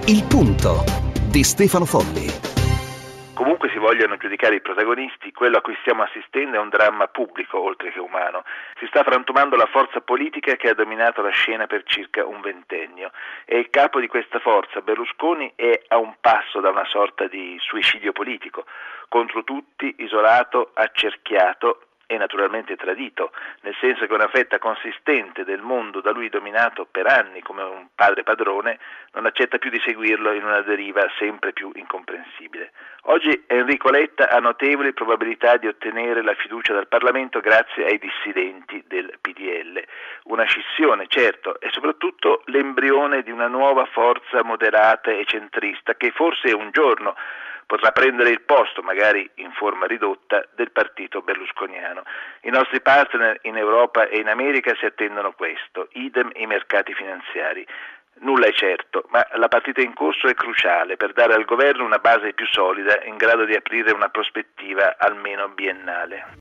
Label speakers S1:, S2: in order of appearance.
S1: Il punto di Stefano Folli.
S2: Comunque si vogliano giudicare i protagonisti, quello a cui stiamo assistendo è un dramma pubblico oltre che umano. Si sta frantumando la forza politica che ha dominato la scena per circa un ventennio e il capo di questa forza, Berlusconi, è a un passo da una sorta di suicidio politico, contro tutti, isolato, accerchiato e naturalmente tradito, nel senso che una fetta consistente del mondo da lui dominato per anni come un padre padrone non accetta più di seguirlo in una deriva sempre più incomprensibile. Oggi Enrico Letta ha notevoli probabilità di ottenere la fiducia dal Parlamento grazie ai dissidenti del PDL, una scissione certo e soprattutto l'embrione di una nuova forza moderata e centrista che forse un giorno potrà prendere il posto, magari in forma ridotta, del partito berlusconiano. I nostri partner in Europa e in America si attendono questo, idem i mercati finanziari. Nulla è certo, ma la partita in corso è cruciale per dare al governo una base più solida in grado di aprire una prospettiva almeno biennale.